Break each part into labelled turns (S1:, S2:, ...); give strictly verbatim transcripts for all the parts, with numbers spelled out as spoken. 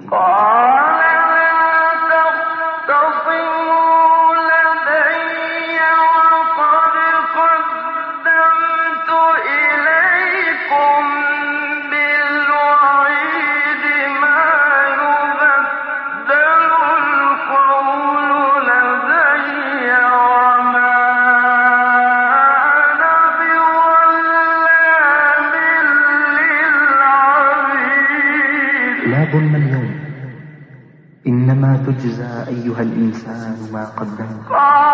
S1: ظلم اليوم، إنما تجزى أيها الإنسان ما قدمت.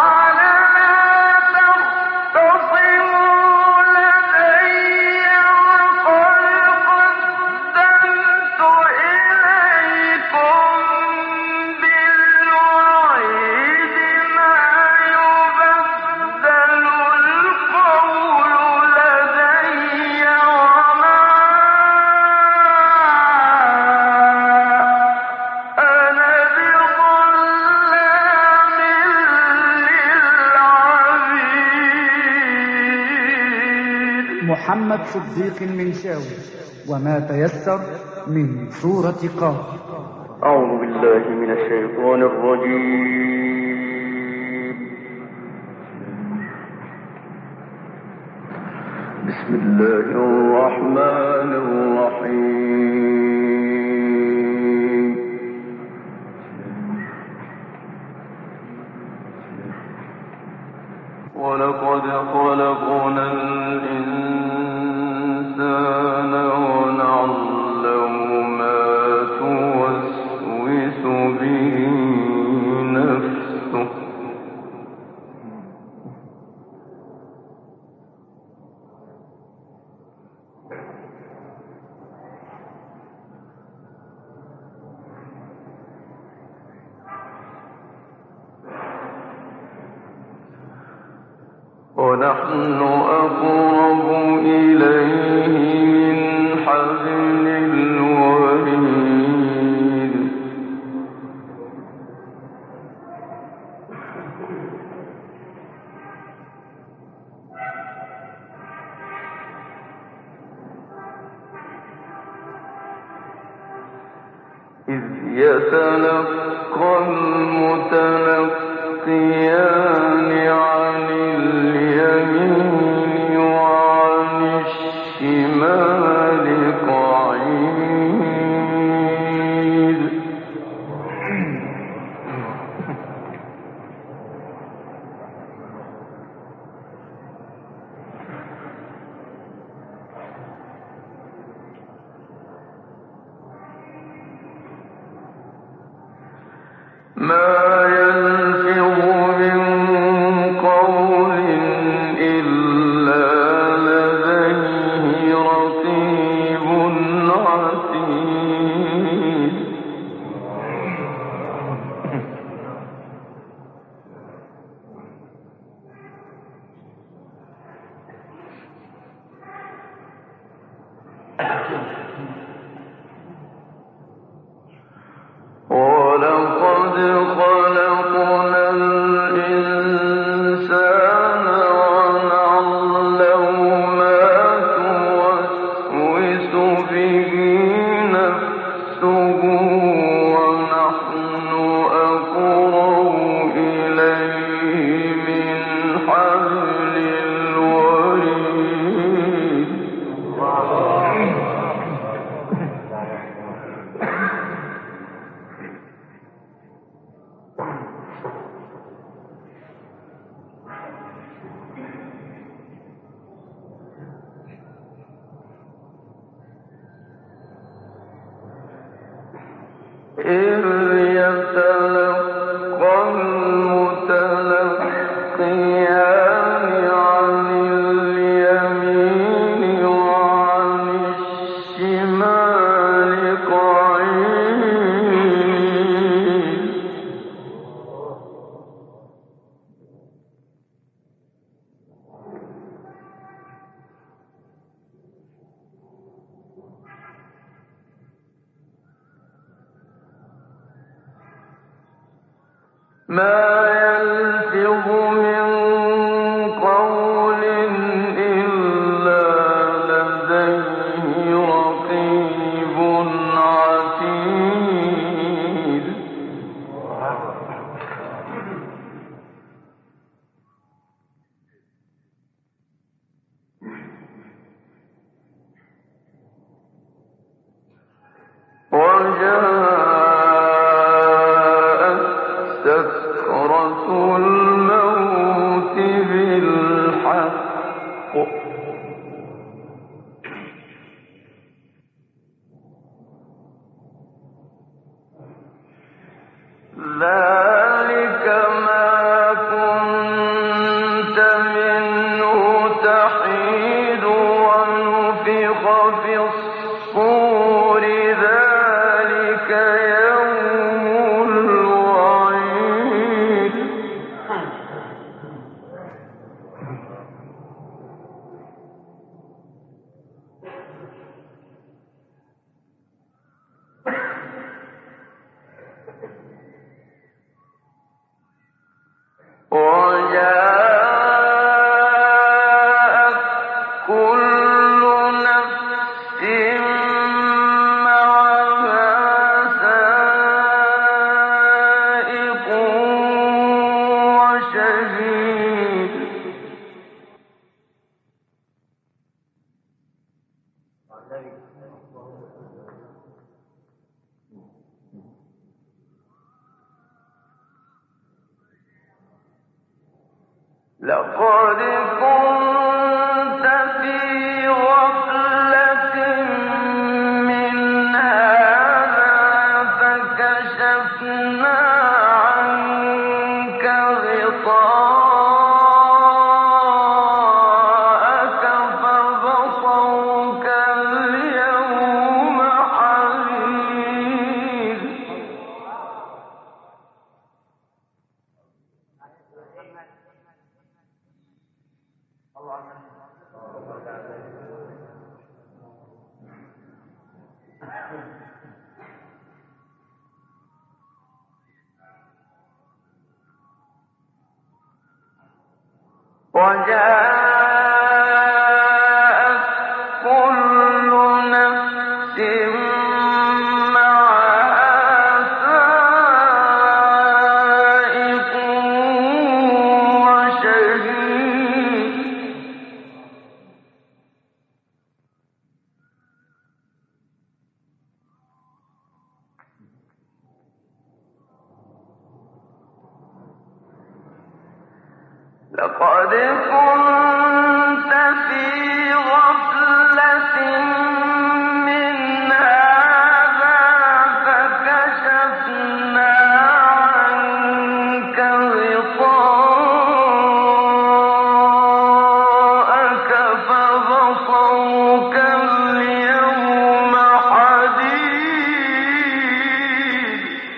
S2: محمد صديق المنشاوي، وما تيسر من سورة قاف.
S3: أعوذ بالله من الشيطان الرجيم. بسم الله الرحمن الرحيم. ولقد خلقنا الإنسان ونعلم ما توسوس به نفسه. ونحن أقرب إليه من حبل الوريد. إذ يتلقى المتلقيان عن اليمين وعن الشمال قعيد. ما يلفظ من قول إلا لديه رقيب عتيد. ولقد خلقنا الإنسان ونعلم ما توسوس به نفسه ونحن أقرب إليه من حبل الوريد. إذ يتلقى المتلقيان عن اليمين وعن الشمال قعيد. ما يلفظ من قول إلا لديه رقيب عتيد. ذلك ما كنت منه تحيد ونفخ في الصور ذلك يوم الوعيد وجاءت كل نفس معها سائق وشهيد لقد كنت في غفلة من هذا فكشفنا عنك غطاءك فبصرك اليوم حديد وجاءت كل نفس معها سائق وشهيد لقد كنت في غفلة من هذا فكشفنا عنك غطاءك فبصرك اليوم حديد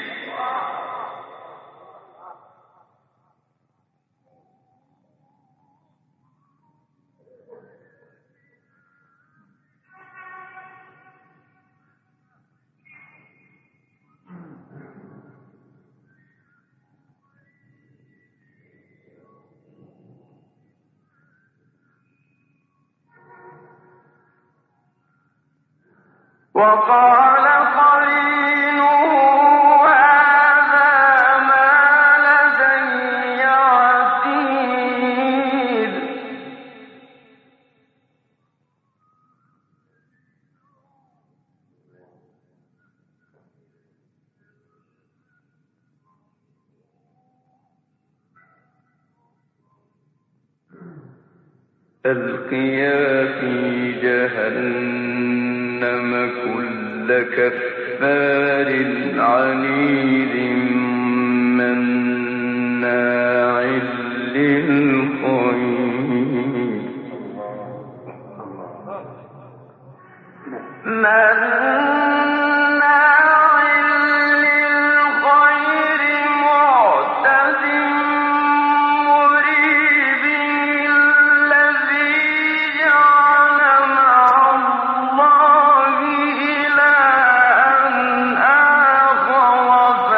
S3: وقال قرينه هذا ما لدي عتيد ألقيا في جهنم كل كفار عنيد مناع للخير مناع للخير معتد مريب الذي جعل مع الله إلها آخر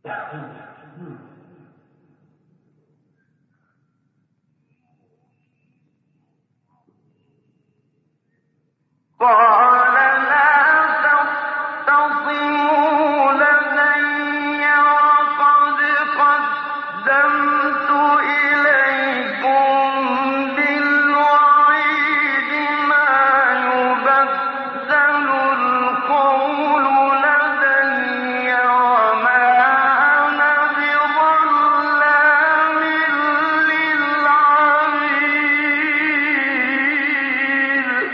S3: قال لا تختصموا لدي وقد قدمت إليكم بالوعيد ما يبدل القول لدي وما أنا بظلام للعبيد.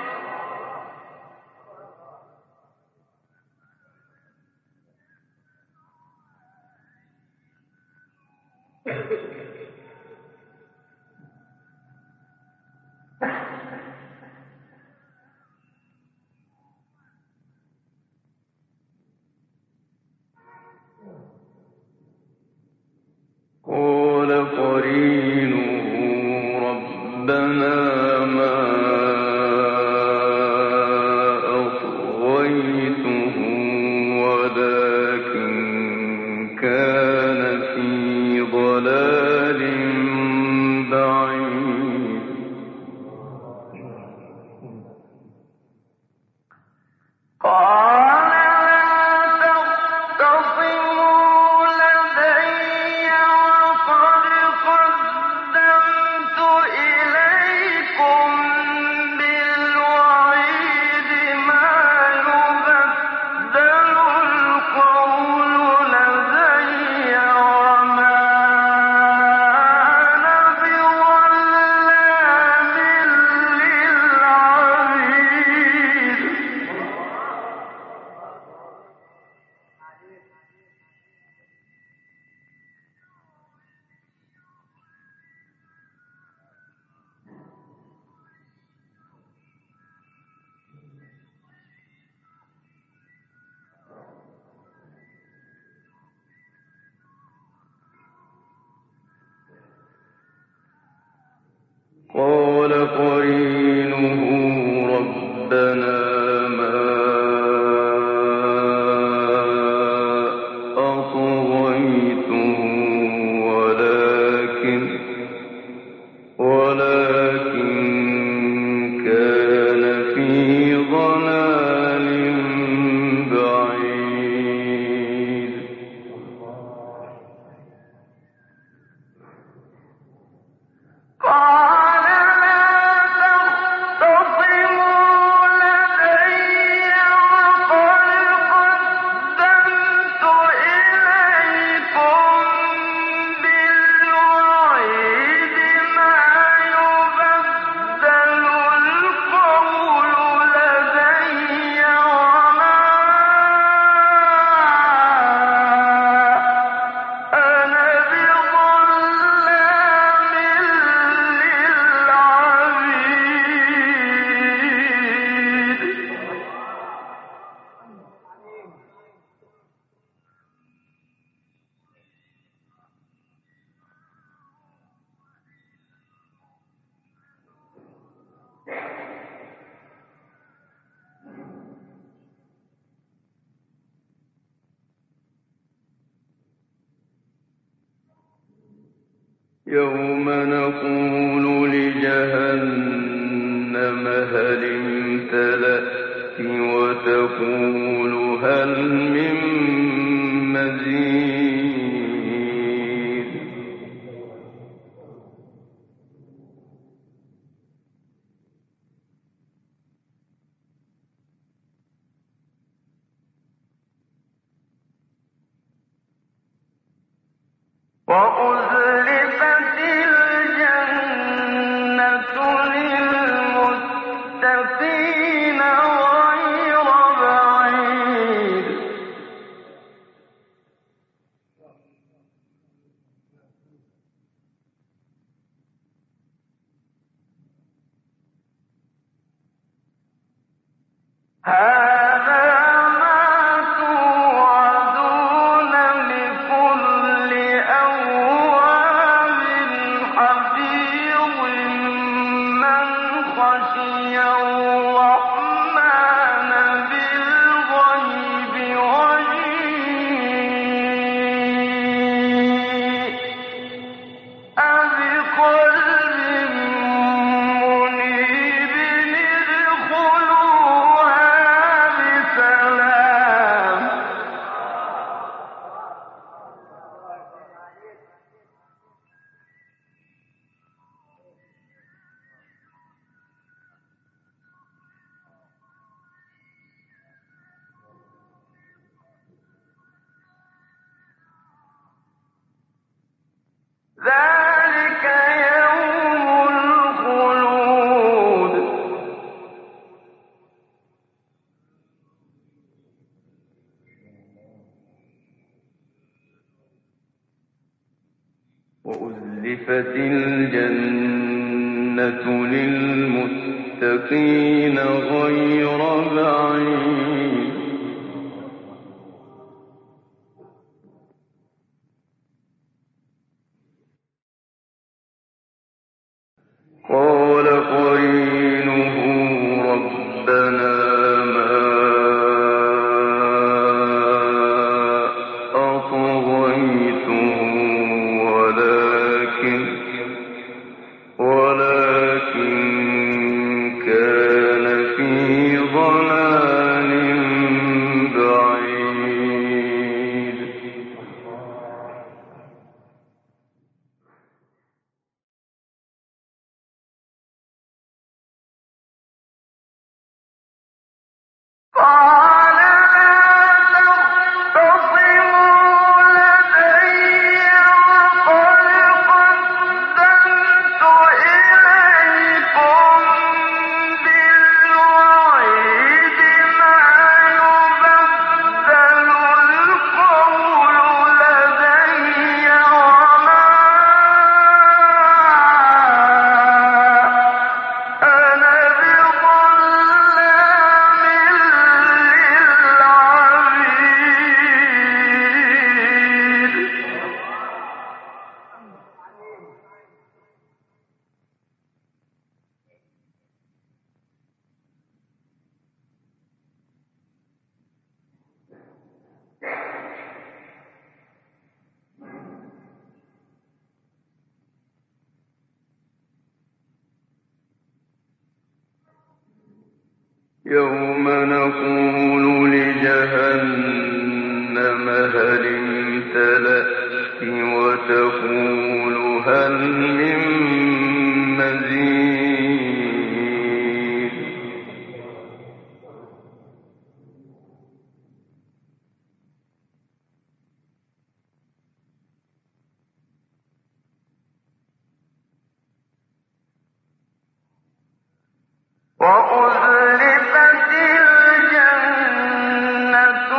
S3: قال قرينه ربنا ما أطغيته ولكن كان في ضلال بعيد. قال لا تختصموا لدي وقد قدمت إليكم بالوعيد ما يبدل القول لدي وما أنا بظلام للعبيد. قال قرينه ربنا ما أطغيته ولكن ولكن كان في ضلال بعيد. قال لا تختصموا لدي وقد قدمت إليكم بالوعيد ما يبدل القول لدي وما أنا بظلام للعبيد. يوم نقول لجهنم هل امتلأت وتقول هل من مزيد. وأزلفت الجنة للمتقين غير بعيد. هذا ما توعدون لكل أواب وأزلفت الجنة للمتقين غير بعيد قال قرينه ربنا ما أطغيته ولكن ولكن كان في ضلال بعيد قال لا تختصموا لدي وقد قدمت إليكم بالوعيد ما يبدل القول لدي وما أنا بظلام للعبيد يوم نقول لجهنم هل امتلأت وتقول هل من مزيد وأزلفت الجنة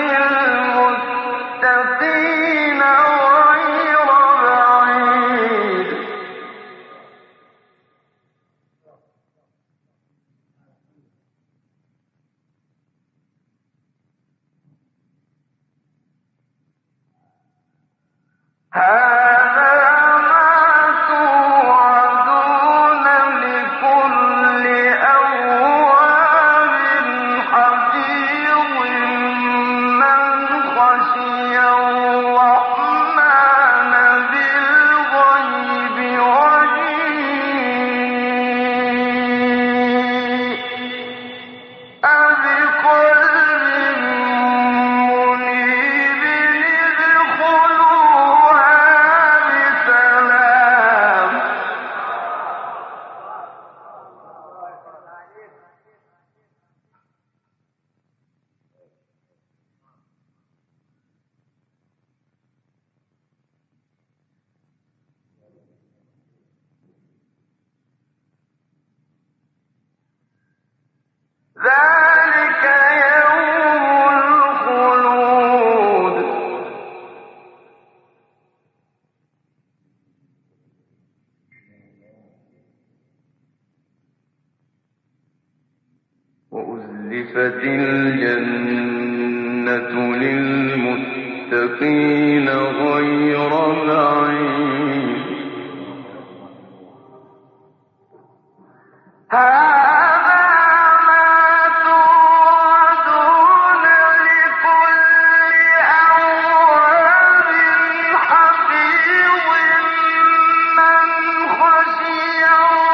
S3: للمتقين غير بعيد هذا ما توعدون لكل أواب حفيظ من خشي الرحمن بالغيب وجيء بقلب منيب ادخلوها بسلام ذلك يوم الخلود وأزلفت الجنة للمتقين غير بعيد هذا ما توعدون لكل أواب حفيظ من خشي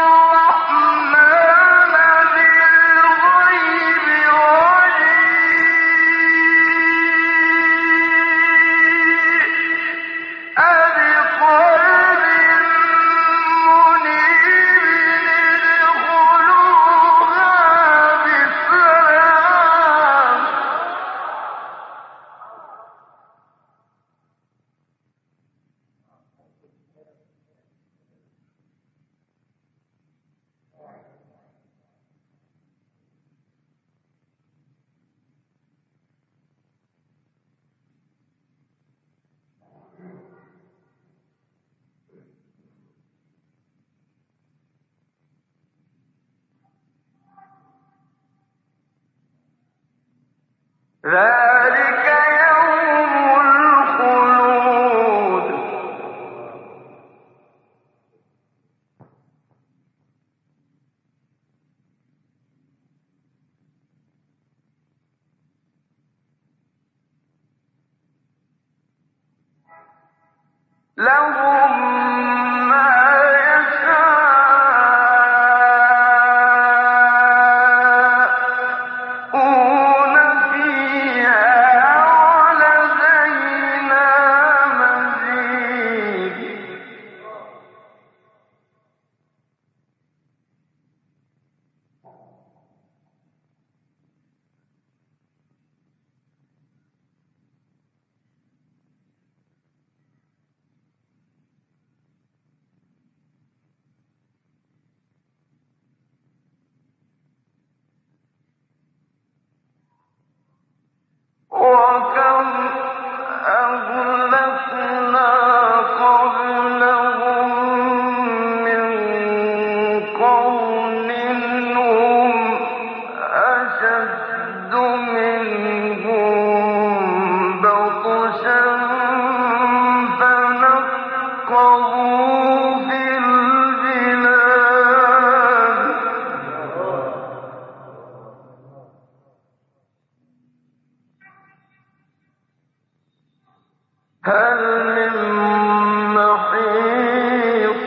S3: الرحمن بالغيب وجيء ذلك يوم الخلود لهم ما يشاءون فيها ولدينا مزيد وكم أهلكنا قبلهم من قرن هم أشد منهم بطشا فنقبوا في البلاد هل من محيص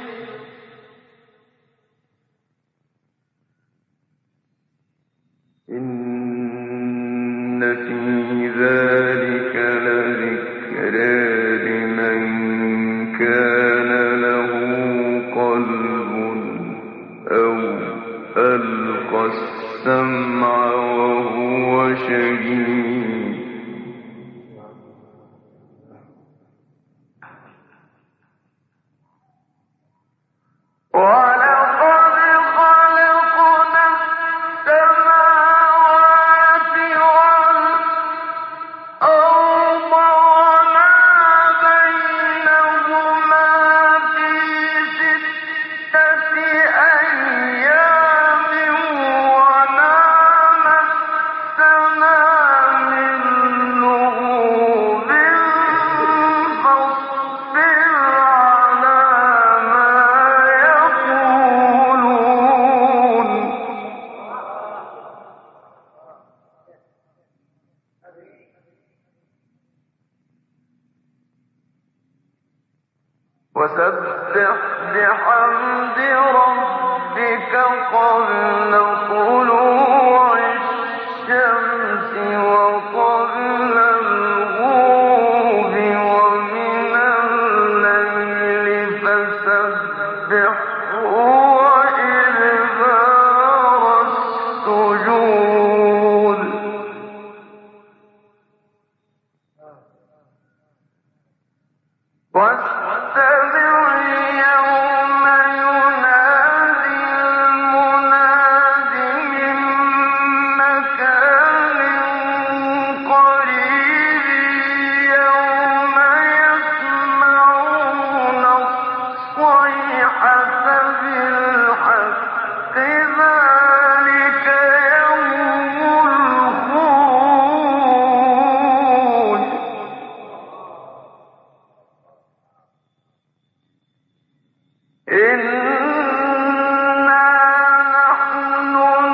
S3: إن في ذلك لذكرى لمن كان له قلب أو ألقى السمع وهو شهيد ولقد خلقنا السماوات والأرض وما بينهما في ستة أيام وما مسنا من لغوب فاصبر على ما يقولون وسبح بحمد ربك قبل طلوع الشمس وقبل الغروب ومن الليل فسبحه وإدبار السجود واستمع يوم ينادي المناد من مكان قريب يوم يسمعون الصيحة بالحق ذلك يوم الخروج إنا نحن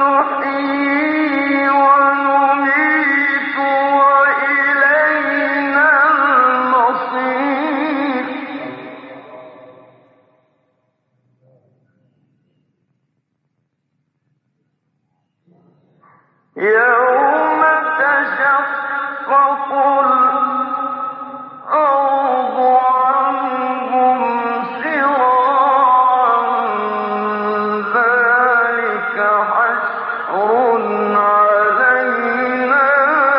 S3: نحيي ونميت وإلينا المصير يوم تشقق الأرض عنهم سراعا ذلك حشر علينا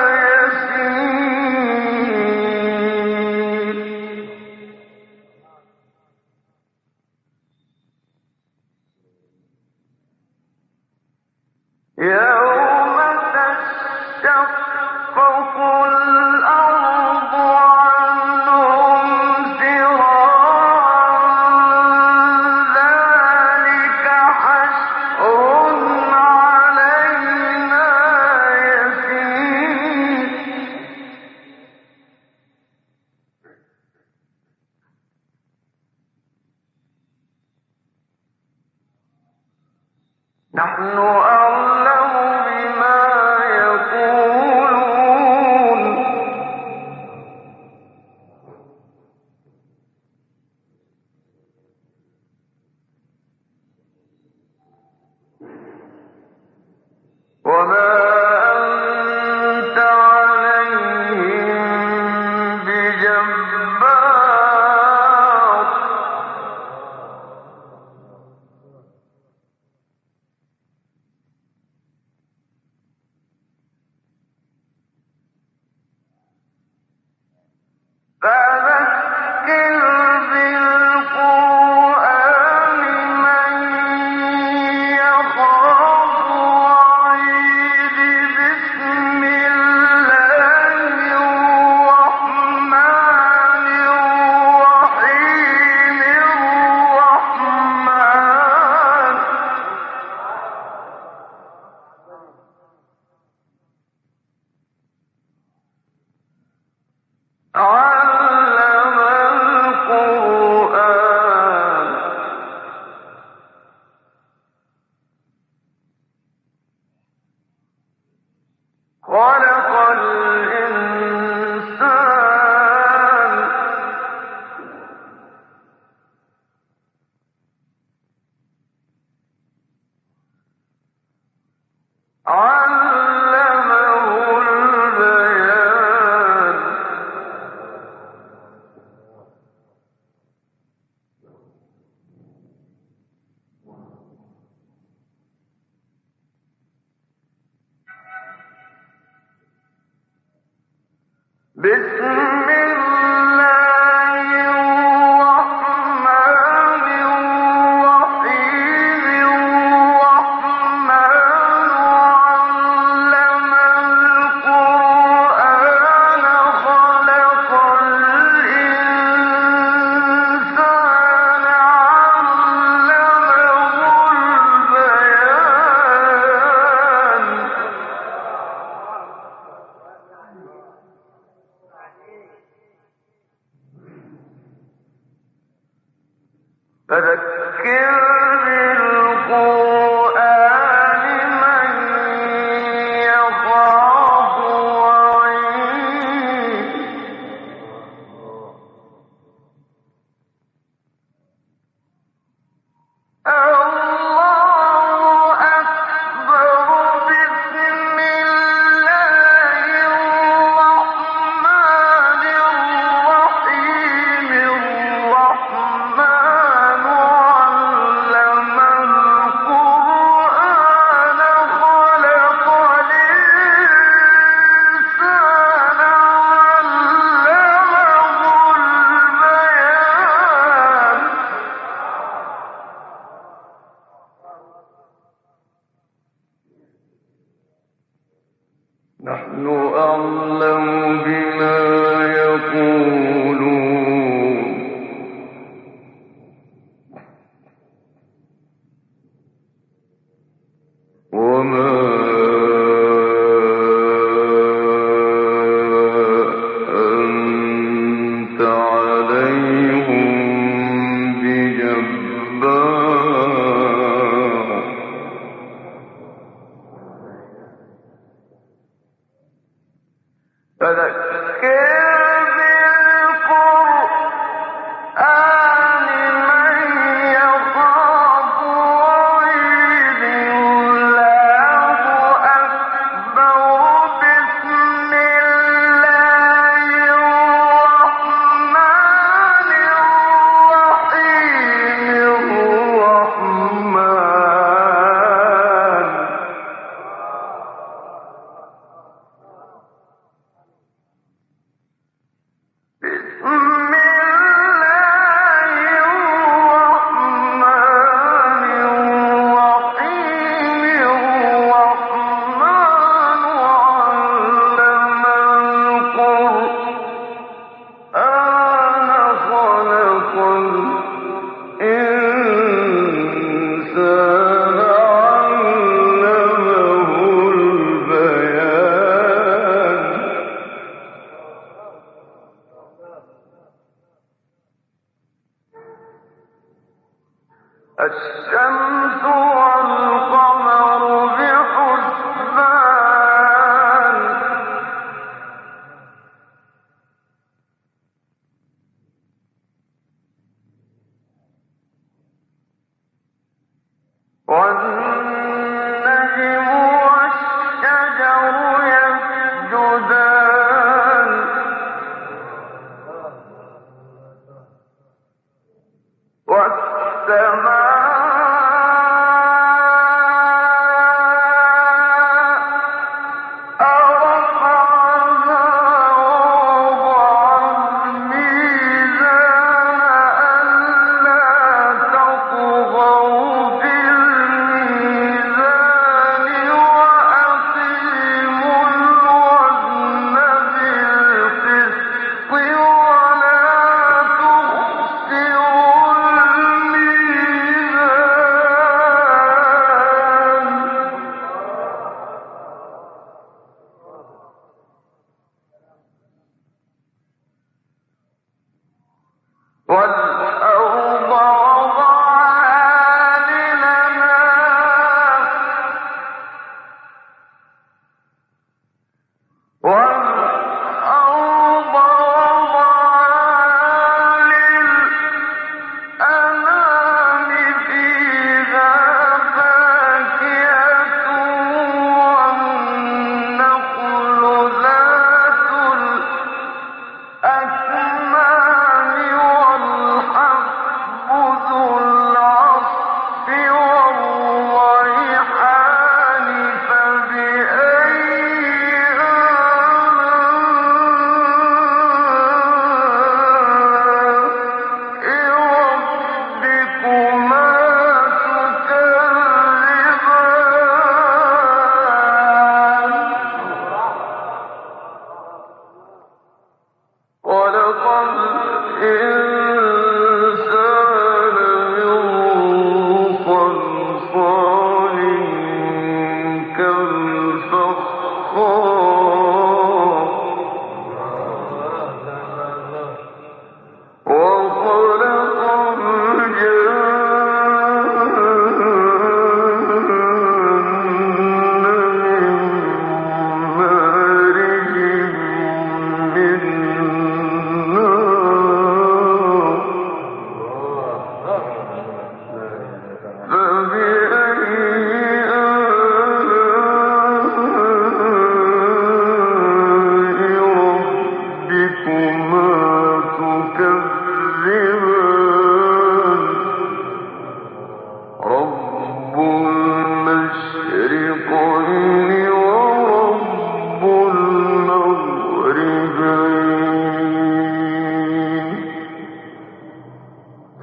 S3: يسير يوم تشقق الأرض عنهم سراعا ذلك حشر علينا يسير نحن أعلم بما يقولون وما أنت عليهم بجبار فذكر بالقرآن من يخاف وعيد بسم الله الرحمن الرحيم الرحمن علم القرآن خلق الإنسان علمه البيان بسم الله الرحمن الرحيم الرحمن علم القرآن خلق الإنسان علمه البيان فذكر بالقرآن من يخاف وعيد الله أكبر بسم الله الرحمن الرحيم الرحمن علم القرآن خلق الإنسان علمه البيان نحن أعلم بما يقولون وما أنت عليهم بجبار فذكر بالقرآن من يخاف وعيد الله أكبر بسم الله الرحمن الرحيم الرحمن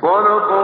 S3: صدق